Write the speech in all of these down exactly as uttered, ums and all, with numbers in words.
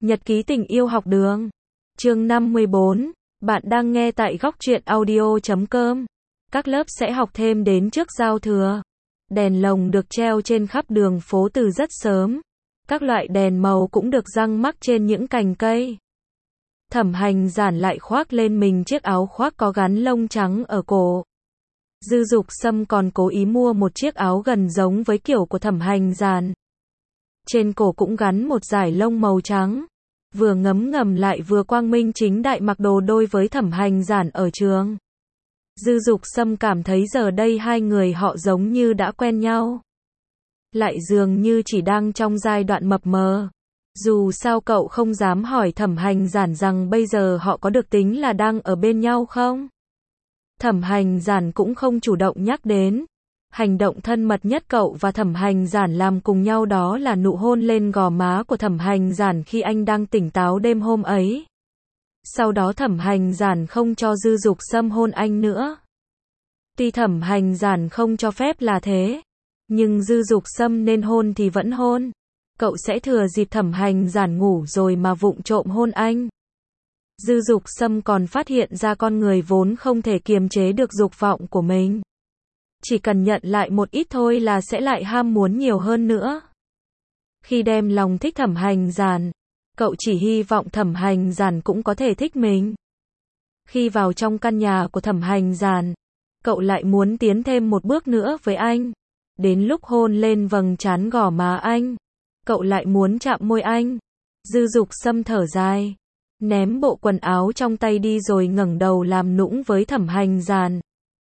Nhật ký tình yêu học đường. Chương năm mươi bốn. Bạn đang nghe tại góc truyện audio chấm com. Các lớp sẽ học thêm đến trước giao thừa. Đèn lồng được treo trên khắp đường phố từ rất sớm. Các loại đèn màu cũng được răng mắc trên những cành cây. Thẩm Hành Giản lại khoác lên mình chiếc áo khoác có gắn lông trắng ở cổ. Dư Dục Sâm còn cố ý mua một chiếc áo gần giống với kiểu của Thẩm Hành Giản. Trên cổ cũng gắn một dải lông màu trắng. Vừa ngấm ngầm lại vừa quang minh chính đại mặc đồ đôi với Thẩm Hành Giản ở trường. Dư Dục Sâm cảm thấy giờ đây hai người họ giống như đã quen nhau. Lại dường như chỉ đang trong giai đoạn mập mờ. Dù sao cậu không dám hỏi Thẩm Hành Giản rằng bây giờ họ có được tính là đang ở bên nhau không? Thẩm Hành Giản cũng không chủ động nhắc đến. Hành động thân mật nhất cậu và Thẩm Hành Giản làm cùng nhau đó là nụ hôn lên gò má của Thẩm Hành Giản khi anh đang tỉnh táo đêm hôm ấy. Sau đó Thẩm Hành Giản không cho Dư Dục Sâm hôn anh nữa. Tuy Thẩm Hành Giản không cho phép là thế, nhưng Dư Dục Sâm nên hôn thì vẫn hôn. Cậu sẽ thừa dịp Thẩm Hành Giản ngủ rồi mà vụng trộm hôn anh. Dư Dục Sâm còn phát hiện ra con người vốn không thể kiềm chế được dục vọng của mình. Chỉ cần nhận lại một ít thôi là sẽ lại ham muốn nhiều hơn nữa. Khi đem lòng thích Thẩm Hành Giản, cậu chỉ hy vọng Thẩm Hành Giản cũng có thể thích mình. Khi vào trong căn nhà của Thẩm Hành Giản, cậu lại muốn tiến thêm một bước nữa với anh. Đến lúc hôn lên vầng trán gò má anh, cậu lại muốn chạm môi anh. Dư Dục Sâm thở dài, ném bộ quần áo trong tay đi rồi ngẩng đầu làm nũng với Thẩm Hành Giản.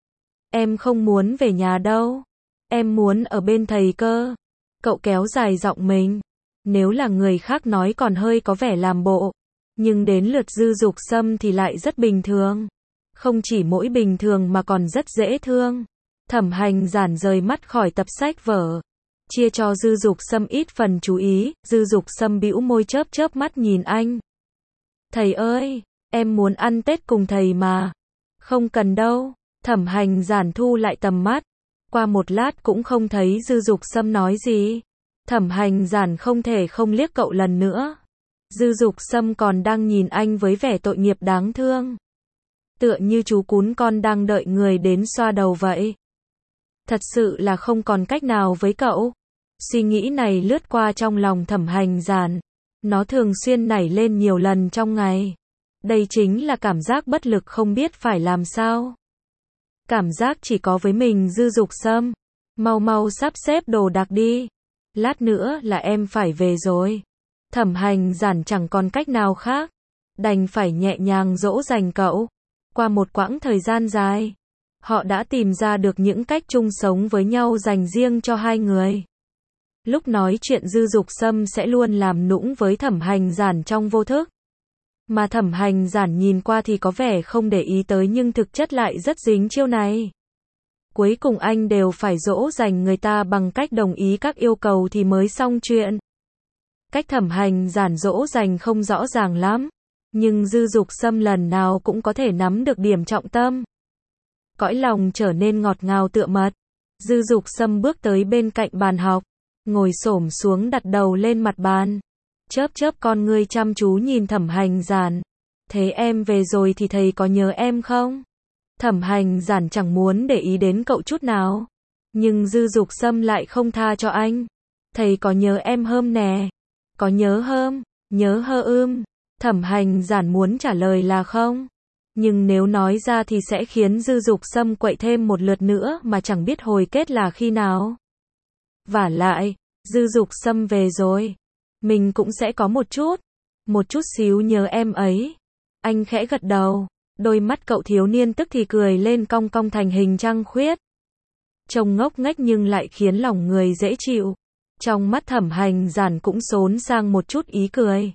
Em không muốn về nhà đâu. Em muốn ở bên thầy cơ. Cậu kéo dài giọng mình. Nếu là người khác nói còn hơi có vẻ làm bộ. Nhưng đến lượt Dư Dục Sâm thì lại rất bình thường. Không chỉ mỗi bình thường mà còn rất dễ thương. Thẩm Hành Giản rời mắt khỏi tập sách vở. Chia cho Dư Dục Sâm ít phần chú ý. Dư Dục Sâm bĩu môi chớp chớp mắt nhìn anh. Thầy ơi, em muốn ăn Tết cùng thầy mà. Không cần đâu. Thẩm Hành Giản thu lại tầm mắt. Qua một lát cũng không thấy Dư Dục Sâm nói gì. Thẩm Hành Giản không thể không liếc cậu lần nữa. Dư Dục Sâm còn đang nhìn anh với vẻ tội nghiệp đáng thương. Tựa như chú cún con đang đợi người đến xoa đầu vậy. Thật sự là không còn cách nào với cậu. Suy nghĩ này lướt qua trong lòng Thẩm Hành Giản. Nó thường xuyên nảy lên nhiều lần trong ngày. Đây chính là cảm giác bất lực không biết phải làm sao. Cảm giác chỉ có với mình. Dư Dục Sâm, mau mau sắp xếp đồ đạc đi. Lát nữa là em phải về rồi. Thẩm Hành Giản chẳng còn cách nào khác. Đành phải nhẹ nhàng dỗ dành cậu. Qua một quãng thời gian dài, họ đã tìm ra được những cách chung sống với nhau dành riêng cho hai người. Lúc nói chuyện Dư Dục Sâm sẽ luôn làm nũng với Thẩm Hành Giản trong vô thức. Mà Thẩm Hành Giản nhìn qua thì có vẻ không để ý tới nhưng thực chất lại rất dính chiêu này. Cuối cùng anh đều phải dỗ dành người ta bằng cách đồng ý các yêu cầu thì mới xong chuyện. Cách Thẩm Hành Giản dỗ dành không rõ ràng lắm, nhưng Dư Dục Sâm lần nào cũng có thể nắm được điểm trọng tâm. Cõi lòng trở nên ngọt ngào tựa mật. Dư Dục Sâm bước tới bên cạnh bàn học, ngồi xổm xuống đặt đầu lên mặt bàn. Chớp chớp con ngươi chăm chú nhìn Thẩm Hành Giản. Thế em về rồi thì thầy có nhớ em không? Thẩm Hành Giản chẳng muốn để ý đến cậu chút nào. Nhưng Dư Dục Sâm lại không tha cho anh. Thầy có nhớ em hơm nè? Có nhớ hơm? Nhớ hơ ưm. Thẩm Hành Giản muốn trả lời là không. Nhưng nếu nói ra thì sẽ khiến Dư Dục Sâm quậy thêm một lượt nữa mà chẳng biết hồi kết là khi nào. Vả lại, Dư Dục Sâm về rồi. Mình cũng sẽ có một chút, một chút xíu nhớ em ấy. Anh khẽ gật đầu, đôi mắt cậu thiếu niên tức thì cười lên cong cong thành hình trăng khuyết. Trông ngốc nghếch nhưng lại khiến lòng người dễ chịu. Trong mắt Thẩm Hành Giản cũng xốn sang một chút ý cười.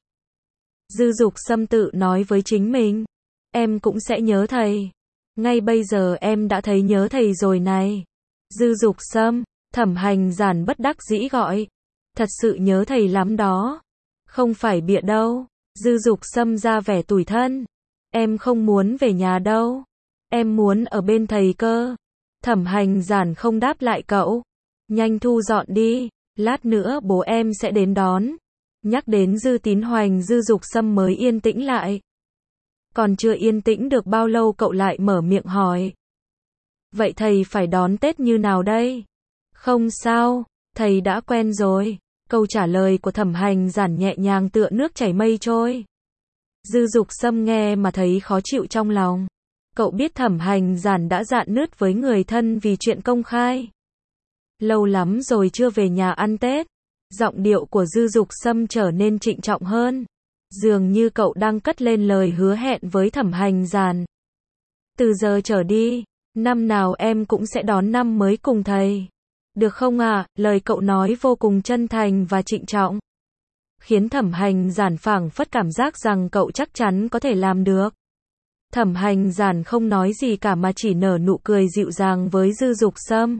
Dư Dục Sâm tự nói với chính mình, em cũng sẽ nhớ thầy. Ngay bây giờ em đã thấy nhớ thầy rồi này. Dư Dục Sâm, Thẩm Hành Giản bất đắc dĩ gọi. Thật sự nhớ thầy lắm đó. Không phải bịa đâu. Dư Dục Sâm ra vẻ tủi thân. Em không muốn về nhà đâu. Em muốn ở bên thầy cơ. Thẩm Hành Giản không đáp lại cậu. Nhanh thu dọn đi. Lát nữa bố em sẽ đến đón. Nhắc đến Dư Tín Hoành, Dư Dục Sâm mới yên tĩnh lại. Còn chưa yên tĩnh được bao lâu cậu lại mở miệng hỏi. Vậy thầy phải đón Tết như nào đây? Không sao, thầy đã quen rồi. Câu trả lời của Thẩm Hành Giản nhẹ nhàng tựa nước chảy mây trôi. Dư Dục Sâm nghe mà thấy khó chịu trong lòng. Cậu biết Thẩm Hành Giản đã rạn nứt với người thân vì chuyện công khai. Lâu lắm rồi chưa về nhà ăn Tết. Giọng điệu của Dư Dục Sâm trở nên trịnh trọng hơn. Dường như cậu đang cất lên lời hứa hẹn với Thẩm Hành Giản. Từ giờ trở đi, năm nào em cũng sẽ đón năm mới cùng thầy. Được không ạ? À? Lời cậu nói vô cùng chân thành và trịnh trọng. Khiến Thẩm Hành Giản phảng phất cảm giác rằng cậu chắc chắn có thể làm được. Thẩm Hành Giản không nói gì cả mà chỉ nở nụ cười dịu dàng với Dư Dục Sâm.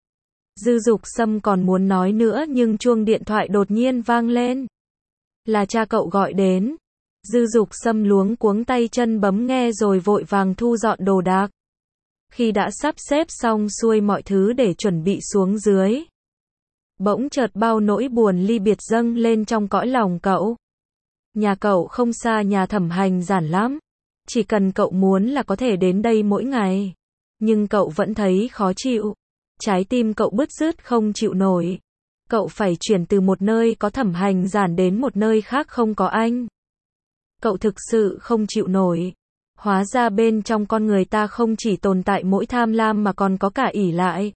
Dư Dục Sâm còn muốn nói nữa nhưng chuông điện thoại đột nhiên vang lên. Là cha cậu gọi đến. Dư Dục Sâm luống cuống tay chân bấm nghe rồi vội vàng thu dọn đồ đạc. Khi đã sắp xếp xong xuôi mọi thứ để chuẩn bị xuống dưới, bỗng chợt bao nỗi buồn ly biệt dâng lên trong cõi lòng cậu. Nhà cậu không xa nhà Thẩm Hành Giản lắm. Chỉ cần cậu muốn là có thể đến đây mỗi ngày. Nhưng cậu vẫn thấy khó chịu. Trái tim cậu bứt rứt không chịu nổi. Cậu phải chuyển từ một nơi có Thẩm Hành Giản đến một nơi khác không có anh. Cậu thực sự không chịu nổi. Hóa ra bên trong con người ta không chỉ tồn tại mỗi tham lam mà còn có cả ỷ lại.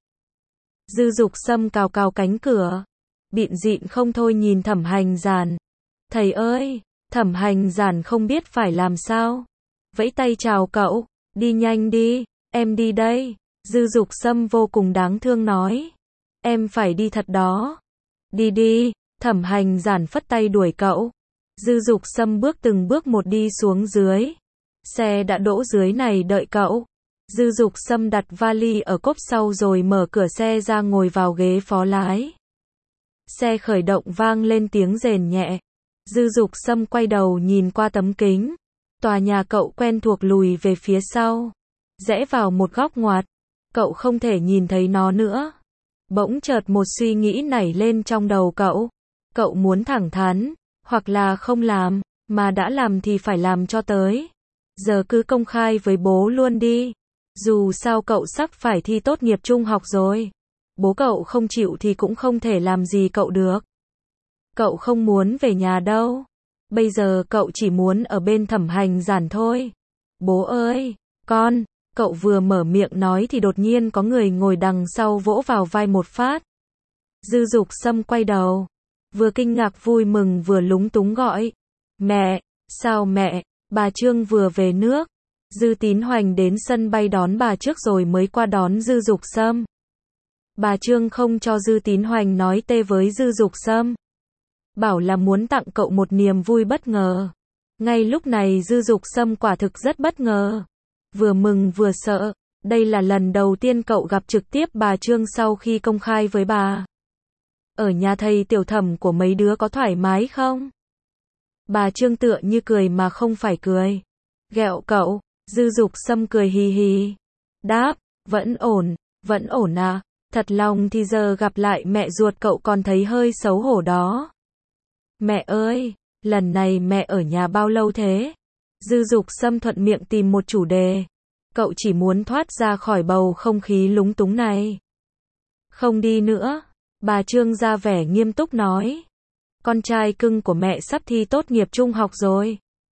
Dư Dục Sâm cào cào cánh cửa. Bịn dịn không thôi nhìn Thẩm Hành Giản. Thầy ơi! Thẩm Hành Giản không biết phải làm sao. Vẫy tay chào cậu. Đi nhanh đi, em đi đây. Dư Dục Sâm vô cùng đáng thương nói. Em phải đi thật đó. Đi đi, Thẩm Hành Giản phất tay đuổi cậu. Dư Dục Sâm bước từng bước một đi xuống dưới. Xe đã đỗ dưới này đợi cậu. Dư Dục Sâm đặt vali ở cốp sau rồi mở cửa xe ra ngồi vào ghế phó lái. Xe khởi động vang lên tiếng rền nhẹ. Dư Dục Sâm quay đầu nhìn qua tấm kính. Tòa nhà cậu quen thuộc lùi về phía sau. Rẽ vào một góc ngoặt. Cậu không thể nhìn thấy nó nữa. Bỗng chợt một suy nghĩ nảy lên trong đầu cậu. Cậu muốn thẳng thắn, hoặc là không làm, mà đã làm thì phải làm cho tới. Giờ cứ công khai với bố luôn đi. Dù sao cậu sắp phải thi tốt nghiệp trung học rồi. Bố cậu không chịu thì cũng không thể làm gì cậu được. Cậu không muốn về nhà đâu. Bây giờ cậu chỉ muốn ở bên Thẩm Hành Giản thôi. Bố ơi, con. Cậu vừa mở miệng nói thì đột nhiên có người ngồi đằng sau vỗ vào vai một phát. Dư Dục Sâm quay đầu. Vừa kinh ngạc vui mừng vừa lúng túng gọi. Mẹ, sao mẹ, bà Trương vừa về nước. Dư Tín Hoành đến sân bay đón bà trước rồi mới qua đón Dư Dục Sâm. Bà Trương không cho Dư Tín Hoành nói tê với Dư Dục Sâm. Bảo là muốn tặng cậu một niềm vui bất ngờ. Ngay lúc này Dư Dục Sâm quả thực rất bất ngờ. Vừa mừng vừa sợ. Đây là lần đầu tiên cậu gặp trực tiếp bà Trương sau khi công khai với bà. Ở nhà thầy tiểu thẩm của mấy đứa có thoải mái không? Bà Trương tựa như cười mà không phải cười. Ghẹo cậu. Dư Dục Sâm cười hì hì. Đáp, vẫn ổn, vẫn ổn à. Thật lòng thì giờ gặp lại mẹ ruột cậu còn thấy hơi xấu hổ đó. Mẹ ơi, lần này mẹ ở nhà bao lâu thế? Dư Dục Sâm thuận miệng tìm một chủ đề. Cậu chỉ muốn thoát ra khỏi bầu không khí lúng túng này. Không đi nữa. Bà Trương ra vẻ nghiêm túc nói. Con trai cưng của mẹ sắp thi tốt nghiệp trung học rồi.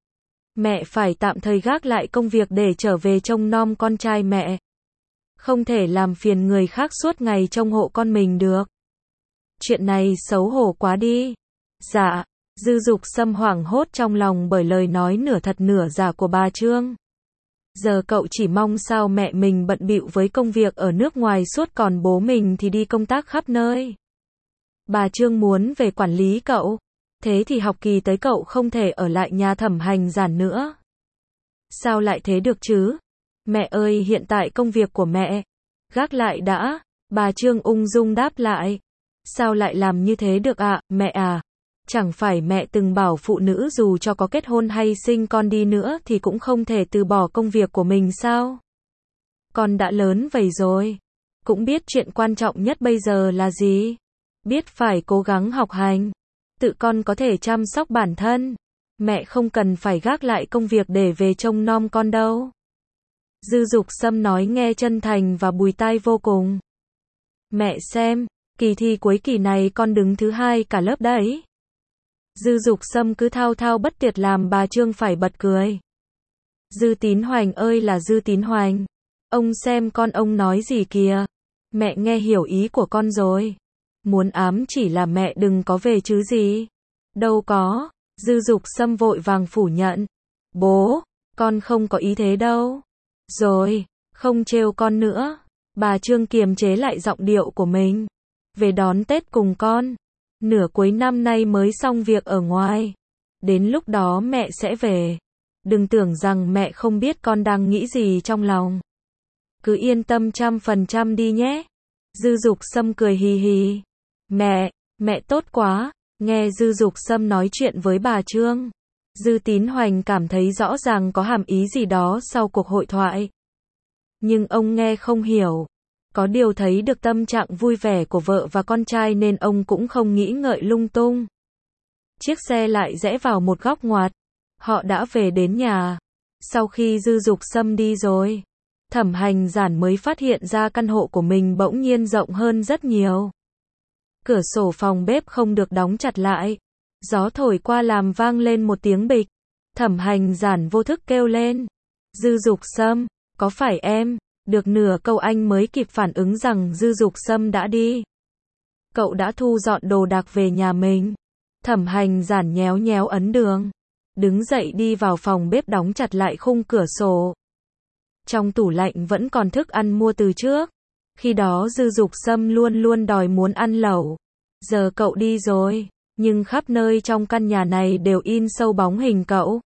Mẹ phải tạm thời gác lại công việc để trở về trông nom con trai mẹ. Không thể làm phiền người khác suốt ngày trông hộ con mình được. Chuyện này xấu hổ quá đi. Dạ. Dư Dục Sâm hoảng hốt trong lòng bởi lời nói nửa thật nửa giả của bà Trương. Giờ cậu chỉ mong sao mẹ mình bận bịu với công việc ở nước ngoài suốt còn bố mình thì đi công tác khắp nơi. Bà Trương muốn về quản lý cậu. Thế thì học kỳ tới cậu không thể ở lại nhà Thẩm Hành Giản nữa. Sao lại thế được chứ? Mẹ ơi, hiện tại công việc của mẹ. Gác lại đã. Bà Trương ung dung đáp lại. Sao lại làm như thế được ạ, à, mẹ à? Chẳng phải mẹ từng bảo phụ nữ dù cho có kết hôn hay sinh con đi nữa thì cũng không thể từ bỏ công việc của mình sao? Con đã lớn vậy rồi. Cũng biết chuyện quan trọng nhất bây giờ là gì? Biết phải cố gắng học hành. Tự con có thể chăm sóc bản thân. Mẹ không cần phải gác lại công việc để về trông nom con đâu. Dư Dục Sâm nói nghe chân thành và bùi tai vô cùng. Mẹ xem, kỳ thi cuối kỳ này con đứng thứ hai cả lớp đấy. Dư Dục Sâm cứ thao thao bất tuyệt làm bà Trương phải bật cười. Dư Tín Hoành ơi là Dư Tín Hoành. Ông xem con ông nói gì kìa. Mẹ nghe hiểu ý của con rồi. Muốn ám chỉ là mẹ đừng có về chứ gì. Đâu có. Dư Dục Sâm vội vàng phủ nhận. Bố, con không có ý thế đâu. Rồi, không trêu con nữa. Bà Trương kiềm chế lại giọng điệu của mình. Về đón Tết cùng con. Nửa cuối năm nay mới xong việc ở ngoài. Đến lúc đó mẹ sẽ về. Đừng tưởng rằng mẹ không biết con đang nghĩ gì trong lòng. Cứ yên tâm trăm phần trăm đi nhé. Dư Dục Sâm cười hì hì. Mẹ, mẹ tốt quá. Nghe Dư Dục Sâm nói chuyện với bà Trương, Dư Tín Hoành cảm thấy rõ ràng có hàm ý gì đó sau cuộc hội thoại. Nhưng ông nghe không hiểu. Có điều thấy được tâm trạng vui vẻ của vợ và con trai nên ông cũng không nghĩ ngợi lung tung. Chiếc xe lại rẽ vào một góc ngoặt. Họ đã về đến nhà. Sau khi Dư Dục Sâm đi rồi, Thẩm Hành Giản mới phát hiện ra căn hộ của mình bỗng nhiên rộng hơn rất nhiều. Cửa sổ phòng bếp không được đóng chặt lại. Gió thổi qua làm vang lên một tiếng bịch. Thẩm Hành Giản vô thức kêu lên. Dư Dục Sâm, có phải em? Được nửa câu anh mới kịp phản ứng rằng Dư Dục Sâm đã đi. Cậu đã thu dọn đồ đạc về nhà mình. Thẩm Hành Giản nhéo nhéo ấn đường. Đứng dậy đi vào phòng bếp đóng chặt lại khung cửa sổ. Trong tủ lạnh vẫn còn thức ăn mua từ trước. Khi đó Dư Dục Sâm luôn luôn đòi muốn ăn lẩu. Giờ cậu đi rồi, nhưng khắp nơi trong căn nhà này đều in sâu bóng hình cậu.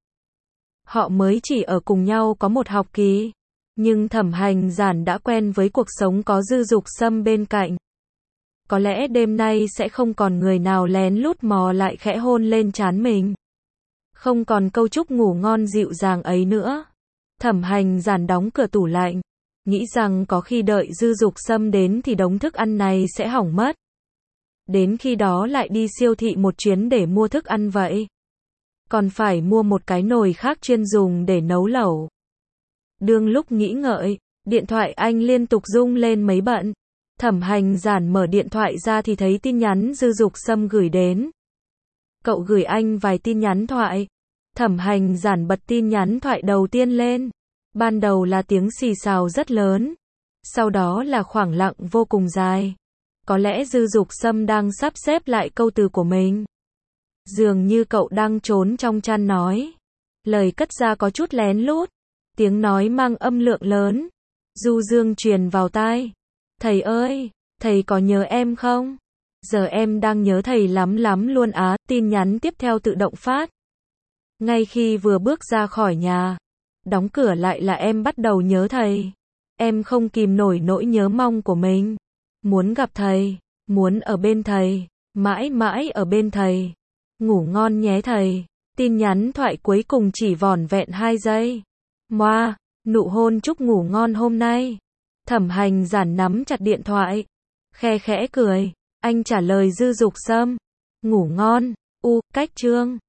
Họ mới chỉ ở cùng nhau có một học kỳ. Nhưng Thẩm Hành Giản đã quen với cuộc sống có Dư Dục Sâm bên cạnh. Có lẽ đêm nay sẽ không còn người nào lén lút mò lại khẽ hôn lên trán mình. Không còn câu chúc ngủ ngon dịu dàng ấy nữa. Thẩm Hành Giản đóng cửa tủ lạnh. Nghĩ rằng có khi đợi Dư Dục Sâm đến thì đống thức ăn này sẽ hỏng mất. Đến khi đó lại đi siêu thị một chuyến để mua thức ăn vậy. Còn phải mua một cái nồi khác chuyên dùng để nấu lẩu. Đương lúc nghĩ ngợi, điện thoại anh liên tục rung lên mấy bận. Thẩm Hành Giản mở điện thoại ra thì thấy tin nhắn Dư Dục Sâm gửi đến. Cậu gửi anh vài tin nhắn thoại. Thẩm Hành Giản bật tin nhắn thoại đầu tiên lên. Ban đầu là tiếng xì xào rất lớn. Sau đó là khoảng lặng vô cùng dài. Có lẽ Dư Dục Sâm đang sắp xếp lại câu từ của mình. Dường như cậu đang trốn trong chăn nói. Lời cất ra có chút lén lút. Tiếng nói mang âm lượng lớn. Du dương truyền vào tai. Thầy ơi, thầy có nhớ em không? Giờ em đang nhớ thầy lắm lắm luôn á. Tin nhắn tiếp theo tự động phát. Ngay khi vừa bước ra khỏi nhà, đóng cửa lại là em bắt đầu nhớ thầy. Em không kìm nổi nỗi nhớ mong của mình. Muốn gặp thầy, muốn ở bên thầy, mãi mãi ở bên thầy. Ngủ ngon nhé thầy. Tin nhắn thoại cuối cùng chỉ vỏn vẹn hai giây. Moa, nụ hôn chúc ngủ ngon hôm nay. Thẩm Hành Giản nắm chặt điện thoại. Khe khẽ cười. Anh trả lời Dư Dục Sâm. Ngủ ngon. U, cách chương.